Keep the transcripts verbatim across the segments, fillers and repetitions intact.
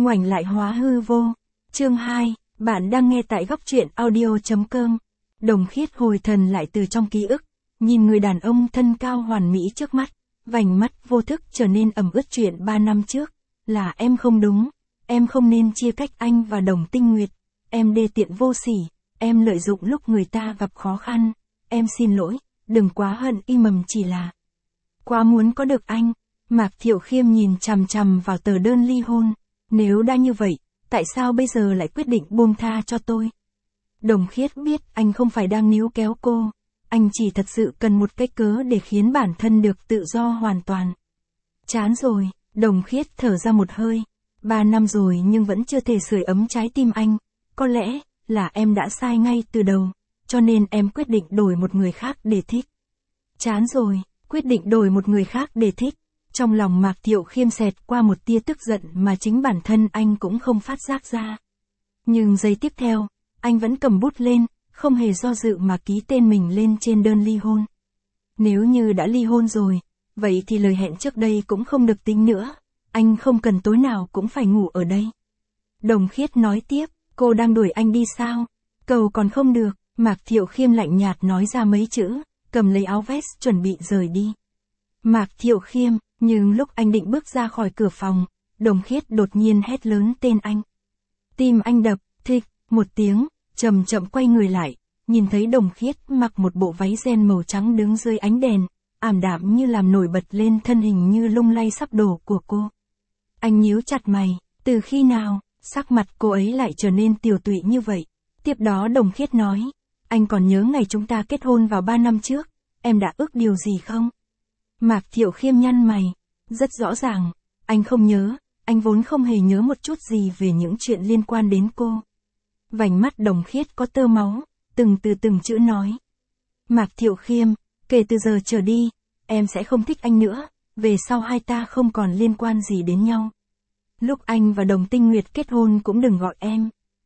ngoảnh lại hóa hư vô. Chương hai, bạn đang nghe tại góc truyện audio.com. Đồng Khiết hồi thần lại từ trong ký ức, nhìn người đàn ông thân cao hoàn mỹ trước mắt, vành mắt vô thức trở nên ẩm ướt. Chuyện ba năm trước, là em không đúng, em không nên chia cách anh và Đồng Tinh Nguyệt, em đê tiện vô sỉ, em lợi dụng lúc người ta gặp khó khăn, em xin lỗi, đừng quá hận y mầm chỉ là quá muốn có được anh. Mạc Thiệu Khiêm nhìn chằm chằm vào tờ đơn ly hôn, nếu đã như vậy, tại sao bây giờ lại quyết định buông tha cho tôi? Đồng Khiết biết anh không phải đang níu kéo cô, anh chỉ thật sự cần một cái cớ để khiến bản thân được tự do hoàn toàn. Chán rồi, Đồng Khiết thở ra một hơi, ba năm rồi nhưng vẫn chưa thể sưởi ấm trái tim anh, có lẽ là em đã sai ngay từ đầu, cho nên em quyết định đổi một người khác để thích. Chán rồi, quyết định đổi một người khác để thích. Trong lòng Mạc Thiệu Khiêm xẹt qua một tia tức giận mà chính bản thân anh cũng không phát giác ra. Nhưng giây tiếp theo, anh vẫn cầm bút lên, không hề do dự mà ký tên mình lên trên đơn ly hôn. Nếu như đã ly hôn rồi, vậy thì lời hẹn trước đây cũng không được tính nữa, anh không cần tối nào cũng phải ngủ ở đây. Đồng Khiết nói tiếp, cô đang đuổi anh đi sao? Cầu còn không được, Mạc Thiệu Khiêm lạnh nhạt nói ra mấy chữ, cầm lấy áo vest chuẩn bị rời đi. Mạc Thiệu Khiêm, nhưng lúc anh định bước ra khỏi cửa phòng, Đồng Khiết đột nhiên hét lớn tên anh. Tim anh đập, thịch, một tiếng, chậm chậm quay người lại, nhìn thấy Đồng Khiết mặc một bộ váy ren màu trắng đứng dưới ánh đèn, ảm đạm như làm nổi bật lên thân hình như lung lay sắp đổ của cô. Anh nhíu chặt mày, từ khi nào, sắc mặt cô ấy lại trở nên tiều tụy như vậy? Tiếp đó Đồng Khiết nói, anh còn nhớ ngày chúng ta kết hôn vào ba năm trước, em đã ước điều gì không? Mạc Thiệu Khiêm nhăn mày, rất rõ ràng, anh không nhớ, anh vốn không hề nhớ một chút gì về những chuyện liên quan đến cô. Vành mắt Đồng Khiết có tơ máu, từng từ từng chữ nói. Mạc Thiệu Khiêm, kể từ giờ trở đi, em sẽ không thích anh nữa, về sau hai ta không còn liên quan gì đến nhau. Lúc anh và Đồng Tinh Nguyệt kết hôn cũng đừng gọi em.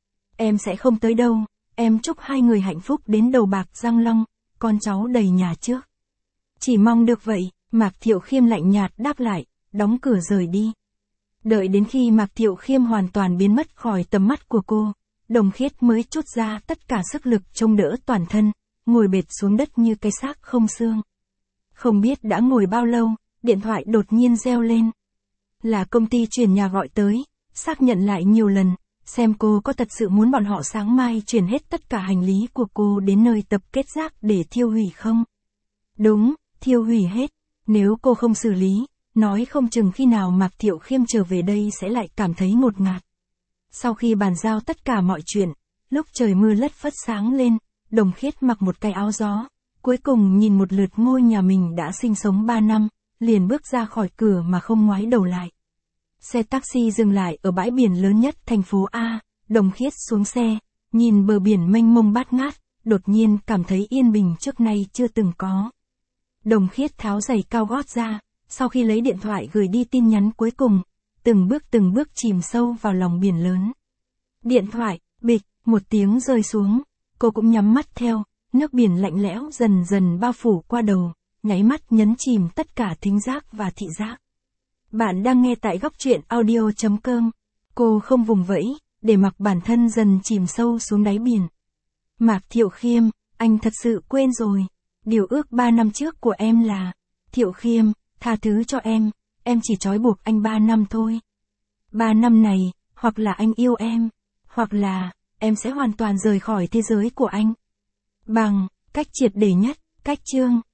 Em sẽ không tới đâu, em chúc hai người hạnh phúc đến đầu bạc răng long, con cháu đầy nhà trước. Chỉ mong được vậy. Mạc Thiệu Khiêm lạnh nhạt đáp lại, đóng cửa rời đi. Đợi đến khi Mạc Thiệu Khiêm hoàn toàn biến mất khỏi tầm mắt của cô, Đồng Khiết mới trút ra tất cả sức lực trông đỡ toàn thân, ngồi bệt xuống đất như cái xác không xương. Không biết đã ngồi bao lâu, điện thoại đột nhiên reo lên. Là công ty chuyển nhà gọi tới, xác nhận lại nhiều lần, xem cô có thật sự muốn bọn họ sáng mai chuyển hết tất cả hành lý của cô đến nơi tập kết rác để thiêu hủy không? Đúng, thiêu hủy hết. Nếu cô không xử lý, nói không chừng khi nào Mạc Thiệu Khiêm trở về đây sẽ lại cảm thấy ngột ngạt. Sau khi bàn giao tất cả mọi chuyện, lúc trời mưa lất phất sáng lên, Đồng Khiết mặc một cái áo gió, cuối cùng nhìn một lượt ngôi nhà mình đã sinh sống ba năm, liền bước ra khỏi cửa mà không ngoái đầu lại. Xe taxi dừng lại ở bãi biển lớn nhất thành phố A, Đồng Khiết xuống xe, nhìn bờ biển mênh mông bát ngát, đột nhiên cảm thấy yên bình trước nay chưa từng có. Đồng Khiết tháo giày cao gót ra, sau khi lấy điện thoại gửi đi tin nhắn cuối cùng, từng bước từng bước chìm sâu vào lòng biển lớn. Điện thoại, bịch, một tiếng rơi xuống, cô cũng nhắm mắt theo, nước biển lạnh lẽo dần dần bao phủ qua đầu, nháy mắt nhấn chìm tất cả thính giác và thị giác. Bạn đang nghe tại góc truyện audio.com. Cô không vùng vẫy, để mặc bản thân dần chìm sâu xuống đáy biển. Mạc Thiệu Khiêm, anh thật sự quên rồi. Điều ước ba năm trước của em là, Thiệu Khiêm, tha thứ cho em, em chỉ trói buộc anh ba năm thôi. Ba năm này, hoặc là anh yêu em, hoặc là, em sẽ hoàn toàn rời khỏi thế giới của anh. Bằng, cách triệt để nhất, cách chương.